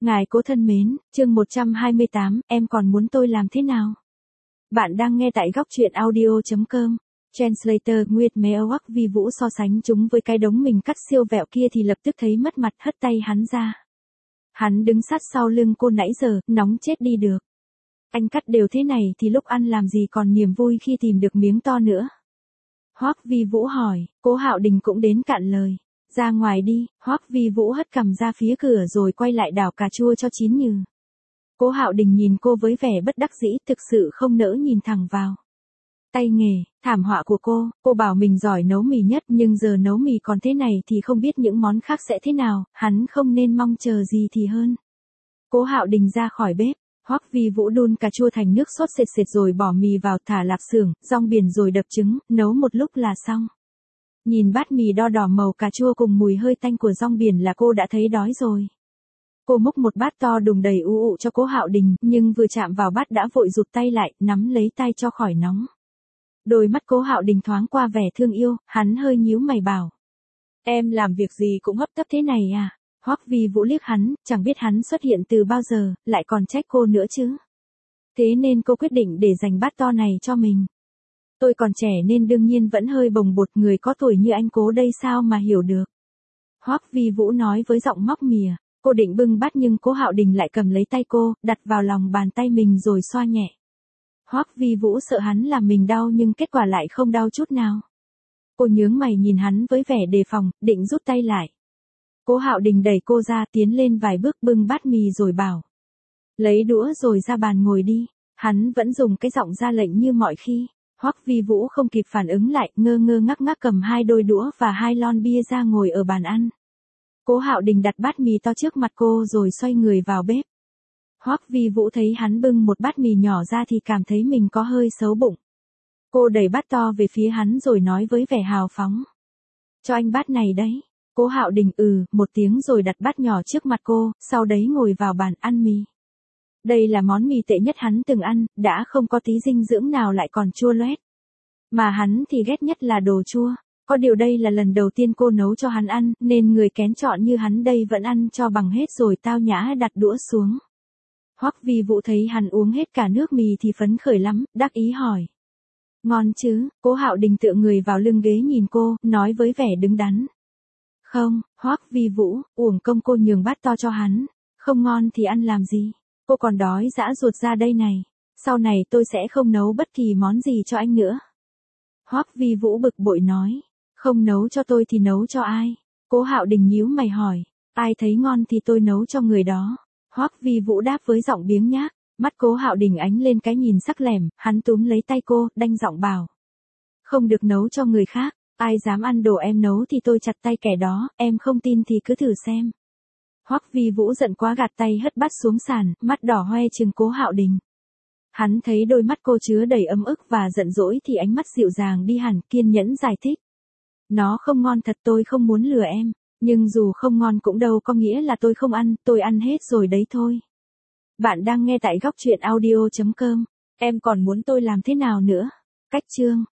Ngài cố thân mến, chương 128, em còn muốn tôi làm thế nào? Bạn đang nghe tại góc truyện audio.com. Translator Nguyệt Mèo Vi Vũ so sánh chúng với cái đống mình cắt siêu vẹo kia thì lập tức thấy mất mặt, hất tay hắn ra. Hắn đứng sát sau lưng cô nãy giờ, nóng chết đi được. Anh cắt đều thế này thì lúc ăn làm gì còn niềm vui khi tìm được miếng to nữa. Hoắc Vi Vũ hỏi, Cố Hạo Đình cũng đến cạn lời. Ra ngoài đi, Hoắc Vi Vũ hất cằm ra phía cửa rồi quay lại đảo cà chua cho chín nhừ. Cố Hạo Đình nhìn cô với vẻ bất đắc dĩ, thực sự không nỡ nhìn thẳng vào. Tay nghề, thảm họa của cô bảo mình giỏi nấu mì nhất nhưng giờ nấu mì còn thế này thì không biết những món khác sẽ thế nào, hắn không nên mong chờ gì thì hơn. Cố Hạo Đình ra khỏi bếp, Hoắc Vi Vũ đun cà chua thành nước sốt sệt sệt rồi bỏ mì vào, thả lạp xưởng, rong biển rồi đập trứng, nấu một lúc là xong. Nhìn bát mì đo đỏ màu cà chua cùng mùi hơi tanh của rong biển là cô đã thấy đói rồi. Cô múc một bát to đùng đầy ụ cho Cố Hạo Đình, nhưng vừa chạm vào bát đã vội rụt tay lại, nắm lấy tay cho khỏi nóng. Đôi mắt Cố Hạo Đình thoáng qua vẻ thương yêu, hắn hơi nhíu mày bảo. Em làm việc gì cũng hấp tấp thế này à? Hoắc Vi Vũ liếc hắn, chẳng biết hắn xuất hiện từ bao giờ, lại còn trách cô nữa chứ. Thế nên cô quyết định để dành bát to này cho mình. Tôi còn trẻ nên đương nhiên vẫn hơi bồng bột, người có tuổi như anh Cố đây sao mà hiểu được. Hoắc Vi Vũ nói với giọng móc mỉa. Cô định bưng bát nhưng Cố Hạo Đình lại cầm lấy tay cô, đặt vào lòng bàn tay mình rồi xoa nhẹ. Hoắc Vi Vũ sợ hắn làm mình đau nhưng kết quả lại không đau chút nào. Cô nhướng mày nhìn hắn với vẻ đề phòng, định rút tay lại. Cố Hạo Đình đẩy cô ra, tiến lên vài bước bưng bát mì rồi bảo. Lấy đũa rồi ra bàn ngồi đi. Hắn vẫn dùng cái giọng ra lệnh như mọi khi. Hoắc Vi Vũ không kịp phản ứng lại, ngơ ngơ ngác ngác cầm hai đôi đũa và hai lon bia ra ngồi ở bàn ăn. Cố Hạo Đình đặt bát mì to trước mặt cô rồi xoay người vào bếp. Hoắc Vi Vũ thấy hắn bưng một bát mì nhỏ ra thì cảm thấy mình có hơi xấu bụng. Cô đẩy bát to về phía hắn rồi nói với vẻ hào phóng. Cho anh bát này đấy. Cố Hạo Đình một tiếng rồi đặt bát nhỏ trước mặt cô, sau đấy ngồi vào bàn ăn mì. Đây là món mì tệ nhất hắn từng ăn, đã không có tí dinh dưỡng nào lại còn chua loét. Mà hắn thì ghét nhất là đồ chua. Có điều đây là lần đầu tiên cô nấu cho hắn ăn, nên người kén chọn như hắn đây vẫn ăn cho bằng hết rồi tao nhã đặt đũa xuống. Hoắc Vi Vũ thấy hắn uống hết cả nước mì thì phấn khởi lắm, đắc ý hỏi. Ngon chứ? Cố Hạo Đình tựa người vào lưng ghế nhìn cô, nói với vẻ đứng đắn. Không, Hoắc Vi Vũ, uổng công cô nhường bát to cho hắn. Không ngon thì ăn làm gì? Cô còn đói dã ruột ra đây này. Sau này tôi sẽ không nấu bất kỳ món gì cho anh nữa. Hoắc Vi Vũ bực bội nói. Không nấu cho tôi thì nấu cho ai? Cố Hạo Đình nhíu mày hỏi. Ai thấy ngon thì tôi nấu cho người đó. Hoắc Vi Vũ đáp với giọng biếng nhác. Mắt Cố Hạo Đình ánh lên cái nhìn sắc lẻm, hắn túm lấy tay cô, đanh giọng bảo. Không được nấu cho người khác, ai dám ăn đồ em nấu thì tôi chặt tay kẻ đó, em không tin thì cứ thử xem. Hoắc Vi Vũ giận quá gạt tay hất bát xuống sàn, mắt đỏ hoe trừng Cố Hạo Đình. Hắn thấy đôi mắt cô chứa đầy ấm ức và giận dỗi thì ánh mắt dịu dàng đi hẳn, kiên nhẫn giải thích. Nó không ngon thật, tôi không muốn lừa em, nhưng dù không ngon cũng đâu có nghĩa là tôi không ăn, tôi ăn hết rồi đấy thôi. Bạn đang nghe tại góc truyện audio.com. Em còn muốn tôi làm thế nào nữa? Cách chương